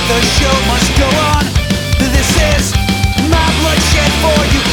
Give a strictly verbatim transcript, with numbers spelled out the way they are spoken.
the show must go on. This is my bloodshed for you.